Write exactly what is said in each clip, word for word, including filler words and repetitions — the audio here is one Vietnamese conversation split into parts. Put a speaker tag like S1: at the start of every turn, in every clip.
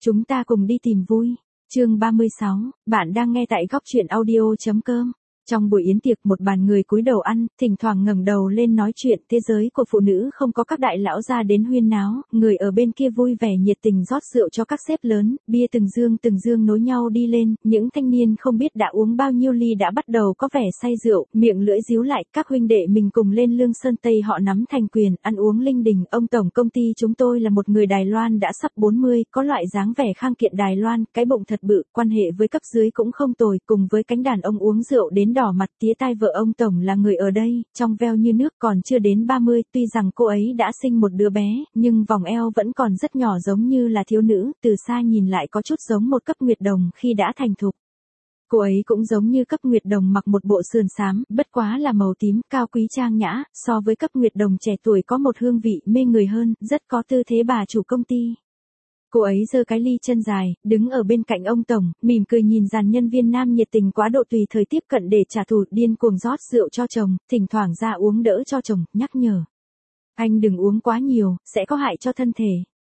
S1: Chúng ta cùng đi tìm vui. Chương ba mươi sáu, bạn đang nghe tại góc truyện audio.com. Trong buổi yến tiệc, một bàn người cúi đầu ăn, thỉnh thoảng ngẩng đầu lên nói chuyện. Thế giới của phụ nữ không có các đại lão gia đến huyên náo, người ở bên kia vui vẻ nhiệt tình rót rượu cho các sếp lớn, bia từng dương từng dương nối nhau đi lên. Những thanh niên không biết đã uống bao nhiêu ly đã bắt đầu có vẻ say rượu, miệng lưỡi díu lại. Các huynh đệ mình cùng lên Lương Sơn Tây họ nắm thành quyền, ăn uống linh đình. Ông tổng công ty chúng tôi là một người Đài Loan đã sắp bốn mươi, có loại dáng vẻ khang kiện Đài Loan, cái bụng thật bự, quan hệ với cấp dưới cũng không tồi, cùng với cánh đàn ông uống rượu đến đỏ mặt tía tai. Vợ ông tổng là người ở đây, trong veo như nước, còn chưa đến ba mươi, tuy rằng cô ấy đã sinh một đứa bé, nhưng vòng eo vẫn còn rất nhỏ, giống như là thiếu nữ, từ xa nhìn lại có chút giống một cấp nguyệt đồng khi đã thành thục. Cô ấy cũng giống như cấp nguyệt đồng mặc một bộ sườn xám, bất quá là màu tím, cao quý trang nhã, so với cấp nguyệt đồng trẻ tuổi có một hương vị mê người hơn, rất có tư thế bà chủ công ty. Cô ấy giơ cái ly chân dài, đứng ở bên cạnh ông tổng, mỉm cười nhìn dàn nhân viên nam nhiệt tình quá độ tùy thời tiếp cận để trả thù, điên cuồng rót rượu cho chồng, thỉnh thoảng ra uống đỡ cho chồng, nhắc nhở. Anh đừng uống quá nhiều, sẽ có hại cho thân thể.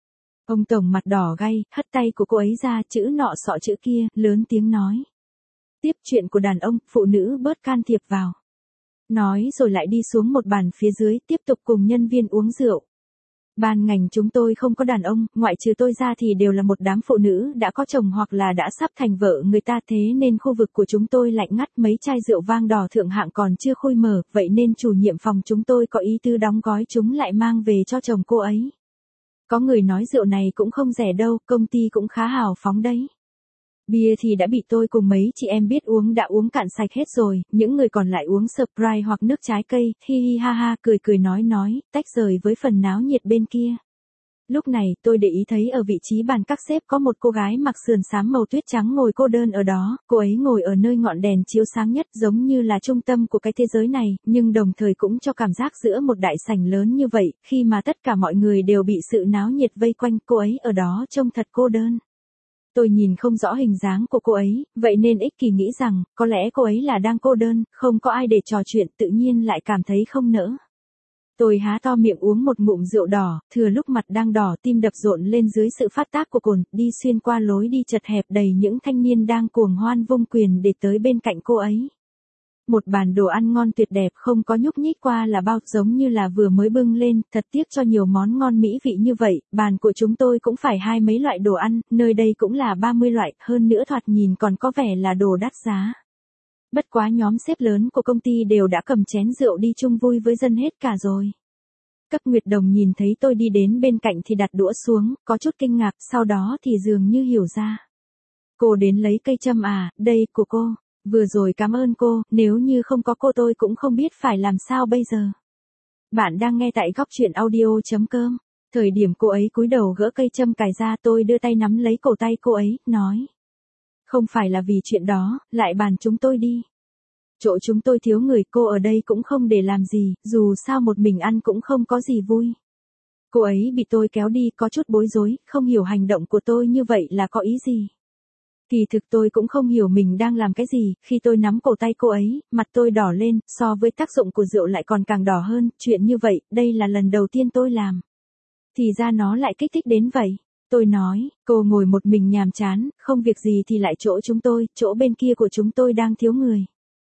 S1: Ông tổng mặt đỏ gay, hất tay của cô ấy ra, chữ nọ sọ chữ kia, lớn tiếng nói. Tiếp chuyện của đàn ông, phụ nữ bớt can thiệp vào. Nói rồi lại đi xuống một bàn phía dưới, tiếp tục cùng nhân viên uống rượu. Ban ngành chúng tôi không có đàn ông, ngoại trừ tôi ra thì đều là một đám phụ nữ đã có chồng hoặc là đã sắp thành vợ người ta, thế nên khu vực của chúng tôi lạnh ngắt, mấy chai rượu vang đỏ thượng hạng còn chưa khui mở, vậy nên chủ nhiệm phòng chúng tôi có ý tư đóng gói chúng lại mang về cho chồng cô ấy. Có người nói rượu này cũng không rẻ đâu, công ty cũng khá hào phóng đấy. Bia thì đã bị tôi cùng mấy chị em biết uống đã uống cạn sạch hết rồi, những người còn lại uống Sprite hoặc nước trái cây, hi hi ha ha, cười cười nói nói, tách rời với phần náo nhiệt bên kia. Lúc này, tôi để ý thấy ở vị trí bàn các sếp có một cô gái mặc sườn xám màu tuyết trắng ngồi cô đơn ở đó, cô ấy ngồi ở nơi ngọn đèn chiếu sáng nhất, giống như là trung tâm của cái thế giới này, nhưng đồng thời cũng cho cảm giác giữa một đại sảnh lớn như vậy, khi mà tất cả mọi người đều bị sự náo nhiệt vây quanh, cô ấy ở đó trông thật cô đơn. Tôi nhìn không rõ hình dáng của cô ấy, vậy nên ích kỷ nghĩ rằng, có lẽ cô ấy là đang cô đơn, không có ai để trò chuyện, tự nhiên lại cảm thấy không nỡ. Tôi há to miệng uống một ngụm rượu đỏ, thừa lúc mặt đang đỏ, tim đập rộn lên dưới sự phát tác của cồn, đi xuyên qua lối đi chật hẹp đầy những thanh niên đang cuồng hoan vung quyền để tới bên cạnh cô ấy. Một bàn đồ ăn ngon tuyệt đẹp không có nhúc nhích qua là bao, giống như là vừa mới bưng lên, thật tiếc cho nhiều món ngon mỹ vị như vậy, bàn của chúng tôi cũng phải hai mấy loại đồ ăn, nơi đây cũng là ba mươi loại, hơn nữa thoạt nhìn còn có vẻ là đồ đắt giá. Bất quá nhóm sếp lớn của công ty đều đã cầm chén rượu đi chung vui với dân hết cả rồi. Cấp Nguyệt Đồng nhìn thấy tôi đi đến bên cạnh thì đặt đũa xuống, có chút kinh ngạc, sau đó thì dường như hiểu ra. Cô đến lấy cây châm à, đây của cô. Vừa rồi cảm ơn cô, nếu như không có cô tôi cũng không biết phải làm sao bây giờ. Bạn đang nghe tại góc truyện audio.com. Thời điểm cô ấy cúi đầu gỡ cây châm cài ra, tôi đưa tay nắm lấy cổ tay cô ấy, nói. Không phải là vì chuyện đó, lại bàn chúng tôi đi. Chỗ chúng tôi thiếu người, cô ở đây cũng không để làm gì, dù sao một mình ăn cũng không có gì vui. Cô ấy bị tôi kéo đi, có chút bối rối, không hiểu hành động của tôi như vậy là có ý gì. Kỳ thực tôi cũng không hiểu mình đang làm cái gì, khi tôi nắm cổ tay cô ấy, mặt tôi đỏ lên, so với tác dụng của rượu lại còn càng đỏ hơn, chuyện như vậy, đây là lần đầu tiên tôi làm. Thì ra nó lại kích thích đến vậy. Tôi nói, cô ngồi một mình nhàm chán, không việc gì thì lại chỗ chúng tôi, chỗ bên kia của chúng tôi đang thiếu người.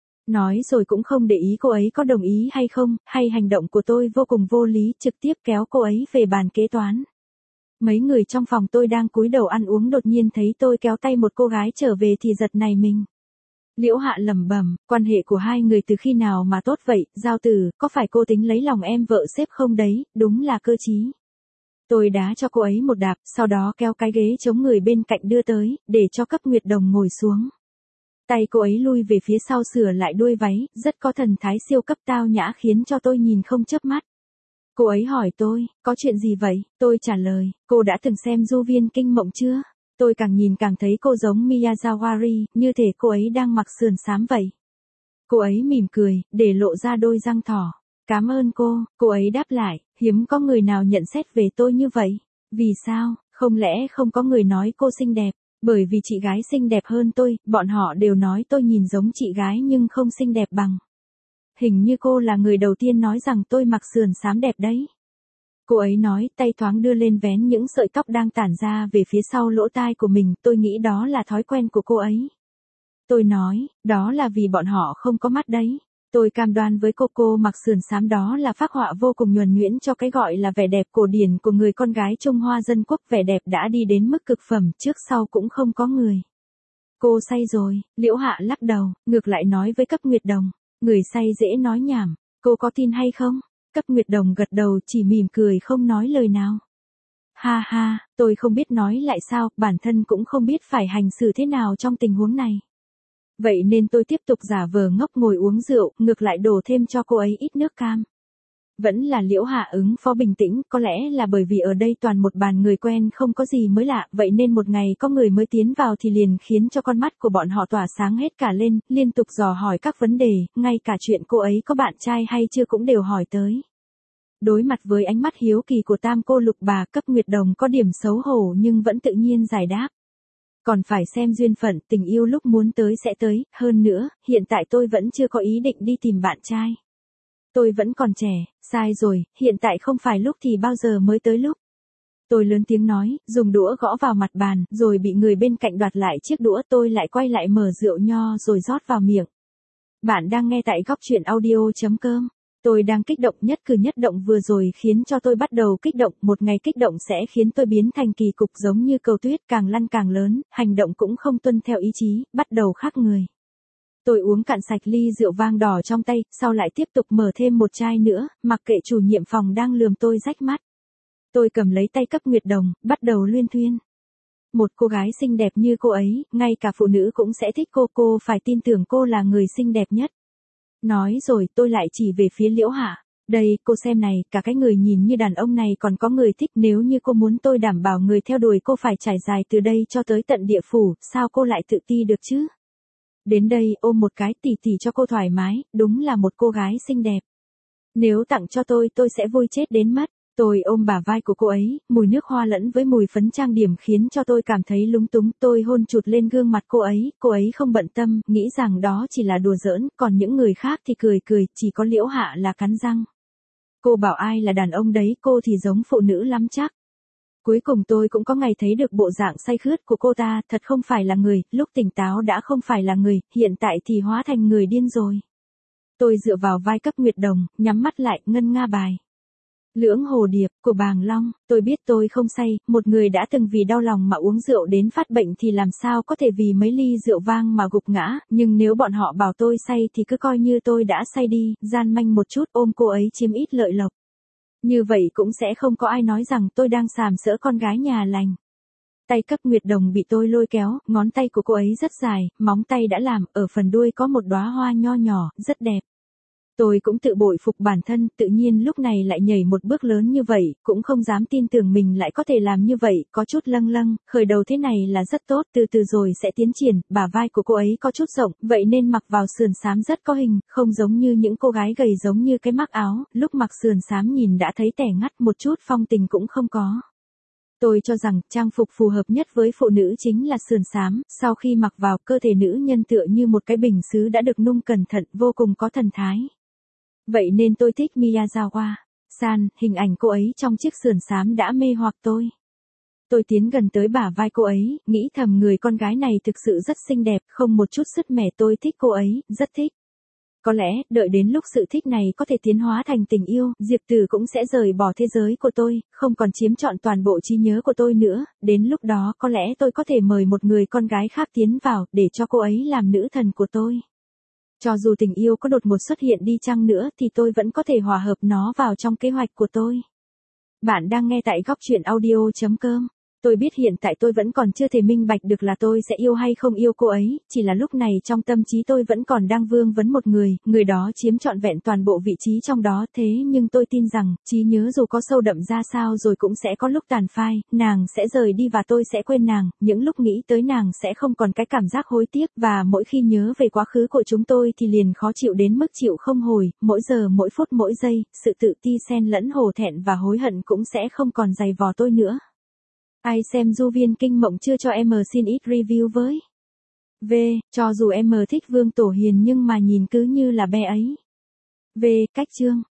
S1: Nói rồi cũng không để ý cô ấy có đồng ý hay không, hay hành động của tôi vô cùng vô lý, trực tiếp kéo cô ấy về bàn kế toán. Mấy người trong phòng tôi đang cúi đầu ăn uống đột nhiên thấy tôi kéo tay một cô gái trở về thì giật nảy mình. Liễu Hạ lẩm bẩm, quan hệ của hai người từ khi nào mà tốt vậy, Giao Tử, có phải cô tính lấy lòng em vợ sếp không đấy, đúng là cơ trí. Tôi đá cho cô ấy một đạp, sau đó kéo cái ghế chống người bên cạnh đưa tới, để cho Cấp Nguyệt Đồng ngồi xuống. Tay cô ấy lui về phía sau sửa lại đuôi váy, rất có thần thái siêu cấp tao nhã khiến cho tôi nhìn không chớp mắt. Cô ấy hỏi tôi, có chuyện gì vậy? Tôi trả lời, cô đã từng xem Du Viên Kinh Mộng chưa? Tôi càng nhìn càng thấy cô giống Miyazawari, như thể cô ấy đang mặc sườn xám vậy. Cô ấy mỉm cười, để lộ ra đôi răng thỏ. Cảm ơn cô, cô ấy đáp lại, hiếm có người nào nhận xét về tôi như vậy. Vì sao, không lẽ không có người nói cô xinh đẹp? Bởi vì chị gái xinh đẹp hơn tôi, bọn họ đều nói tôi nhìn giống chị gái nhưng không xinh đẹp bằng. Hình như cô là người đầu tiên nói rằng tôi mặc sườn xám đẹp đấy. Cô ấy nói, tay thoáng đưa lên vén những sợi tóc đang tản ra về phía sau lỗ tai của mình, tôi nghĩ đó là thói quen của cô ấy. Tôi nói, đó là vì bọn họ không có mắt đấy. Tôi cam đoan với cô cô mặc sườn xám đó là phác họa vô cùng nhuần nhuyễn cho cái gọi là vẻ đẹp cổ điển của người con gái Trung Hoa dân quốc, vẻ đẹp đã đi đến mức cực phẩm, trước sau cũng không có người. Cô say rồi, Liễu Hạ lắc đầu, ngược lại nói với Cấp Nguyệt Đồng, người say dễ nói nhảm, cô có tin hay không? Cấp Nguyệt Đồng gật đầu chỉ mỉm cười không nói lời nào. Ha ha, tôi không biết nói lại sao, bản thân cũng không biết phải hành xử thế nào trong tình huống này. Vậy nên tôi tiếp tục giả vờ ngốc ngồi uống rượu, ngược lại đổ thêm cho cô ấy ít nước cam. Vẫn là Liễu Hạ ứng phó bình tĩnh, có lẽ là bởi vì ở đây toàn một bàn người quen không có gì mới lạ, vậy nên một ngày có người mới tiến vào thì liền khiến cho con mắt của bọn họ tỏa sáng hết cả lên, liên tục dò hỏi các vấn đề, ngay cả chuyện cô ấy có bạn trai hay chưa cũng đều hỏi tới. Đối mặt với ánh mắt hiếu kỳ của tam cô lục bà, Cấp Nguyệt Đồng có điểm xấu hổ nhưng vẫn tự nhiên giải đáp. Còn phải xem duyên phận, tình yêu lúc muốn tới sẽ tới, hơn nữa, hiện tại tôi vẫn chưa có ý định đi tìm bạn trai. Tôi vẫn còn trẻ, sai rồi, hiện tại không phải lúc thì bao giờ mới tới lúc. Tôi lớn tiếng nói, dùng đũa gõ vào mặt bàn, rồi bị người bên cạnh đoạt lại chiếc đũa, tôi lại quay lại mở rượu nho rồi rót vào miệng. Bạn đang nghe tại góc truyện audio chấm com. Tôi đang kích động, nhất cử nhất động vừa rồi khiến cho tôi bắt đầu kích động, một ngày kích động sẽ khiến tôi biến thành kỳ cục giống như cầu tuyết càng lăn càng lớn, hành động cũng không tuân theo ý chí, bắt đầu khác người. Tôi uống cạn sạch ly rượu vang đỏ trong tay, sau lại tiếp tục mở thêm một chai nữa, mặc kệ chủ nhiệm phòng đang lườm tôi rách mắt. Tôi cầm lấy tay Cấp Nguyệt Đồng, bắt đầu luyên thuyên. Một cô gái xinh đẹp như cô ấy, ngay cả phụ nữ cũng sẽ thích cô, cô phải tin tưởng cô là người xinh đẹp nhất. Nói rồi tôi lại chỉ về phía Liễu Hạ. Đây, cô xem này, cả cái người nhìn như đàn ông này còn có người thích, nếu như cô muốn tôi đảm bảo người theo đuổi cô phải trải dài từ đây cho tới tận địa phủ, sao cô lại tự ti được chứ? Đến đây ôm một cái tỉ tỉ cho cô thoải mái, đúng là một cô gái xinh đẹp. Nếu tặng cho tôi tôi sẽ vui chết đến mất. Tôi ôm bả vai của cô ấy, mùi nước hoa lẫn với mùi phấn trang điểm khiến cho tôi cảm thấy lúng túng. Tôi hôn chụt lên gương mặt cô ấy, cô ấy không bận tâm, nghĩ rằng đó chỉ là đùa giỡn, còn những người khác thì cười cười, chỉ có Liễu Hạ là cắn răng. Cô bảo ai là đàn ông đấy, cô thì giống phụ nữ lắm chắc. Cuối cùng tôi cũng có ngày thấy được bộ dạng say khướt của cô ta, thật không phải là người, lúc tỉnh táo đã không phải là người, hiện tại thì hóa thành người điên rồi. Tôi dựa vào vai Cấp Nguyệt Đồng, nhắm mắt lại, ngân nga bài. Lưỡng Hồ Điệp, của Bàng Long, tôi biết tôi không say, một người đã từng vì đau lòng mà uống rượu đến phát bệnh thì làm sao có thể vì mấy ly rượu vang mà gục ngã, nhưng nếu bọn họ bảo tôi say thì cứ coi như tôi đã say đi, gian manh một chút ôm cô ấy chiếm ít lợi lộc. Như vậy cũng sẽ không có ai nói rằng tôi đang sàm sỡ con gái nhà lành. Tay Cấp Nguyệt Đồng bị tôi lôi kéo, ngón tay của cô ấy rất dài, móng tay đã làm, ở phần đuôi có một đóa hoa nho nhỏ, rất đẹp. Tôi cũng tự bội phục bản thân, tự nhiên lúc này lại nhảy một bước lớn như vậy, cũng không dám tin tưởng mình lại có thể làm như vậy, có chút lâng lâng, khởi đầu thế này là rất tốt, từ từ rồi sẽ tiến triển, bả vai của cô ấy có chút rộng, vậy nên mặc vào sườn xám rất có hình, không giống như những cô gái gầy giống như cái mắc áo, lúc mặc sườn xám nhìn đã thấy tẻ ngắt, một chút phong tình cũng không có. Tôi cho rằng trang phục phù hợp nhất với phụ nữ chính là sườn xám, sau khi mặc vào cơ thể nữ nhân tựa như một cái bình sứ đã được nung cẩn thận, vô cùng có thần thái. Vậy nên tôi thích Miyazawa san, hình ảnh cô ấy trong chiếc sườn xám đã mê hoặc tôi. Tôi tiến gần tới bả vai cô ấy, nghĩ thầm người con gái này thực sự rất xinh đẹp, không một chút sứt mẻ, tôi thích cô ấy, rất thích. Có lẽ, đợi đến lúc sự thích này có thể tiến hóa thành tình yêu, Diệp Tử cũng sẽ rời bỏ thế giới của tôi, không còn chiếm trọn toàn bộ trí nhớ của tôi nữa, đến lúc đó có lẽ tôi có thể mời một người con gái khác tiến vào, để cho cô ấy làm nữ thần của tôi. Cho dù tình yêu có đột ngột xuất hiện đi chăng nữa thì tôi vẫn có thể hòa hợp nó vào trong kế hoạch của tôi. Bạn đang nghe tại góc truyện audio chấm com. Tôi biết hiện tại tôi vẫn còn chưa thể minh bạch được là tôi sẽ yêu hay không yêu cô ấy, chỉ là lúc này trong tâm trí tôi vẫn còn đang vương vấn một người, người đó chiếm trọn vẹn toàn bộ vị trí trong đó, thế nhưng tôi tin rằng, trí nhớ dù có sâu đậm ra sao rồi cũng sẽ có lúc tàn phai, nàng sẽ rời đi và tôi sẽ quên nàng, những lúc nghĩ tới nàng sẽ không còn cái cảm giác hối tiếc, và mỗi khi nhớ về quá khứ của chúng tôi thì liền khó chịu đến mức chịu không hồi, mỗi giờ mỗi phút mỗi giây, sự tự ti xen lẫn hổ thẹn và hối hận cũng sẽ không còn dày vò tôi nữa. Ai xem Du Viên Kinh Mộng chưa cho em xin ít review với. V, cho dù em thích Vương Tổ Hiền nhưng mà nhìn cứ như là bé ấy. V, cách chương.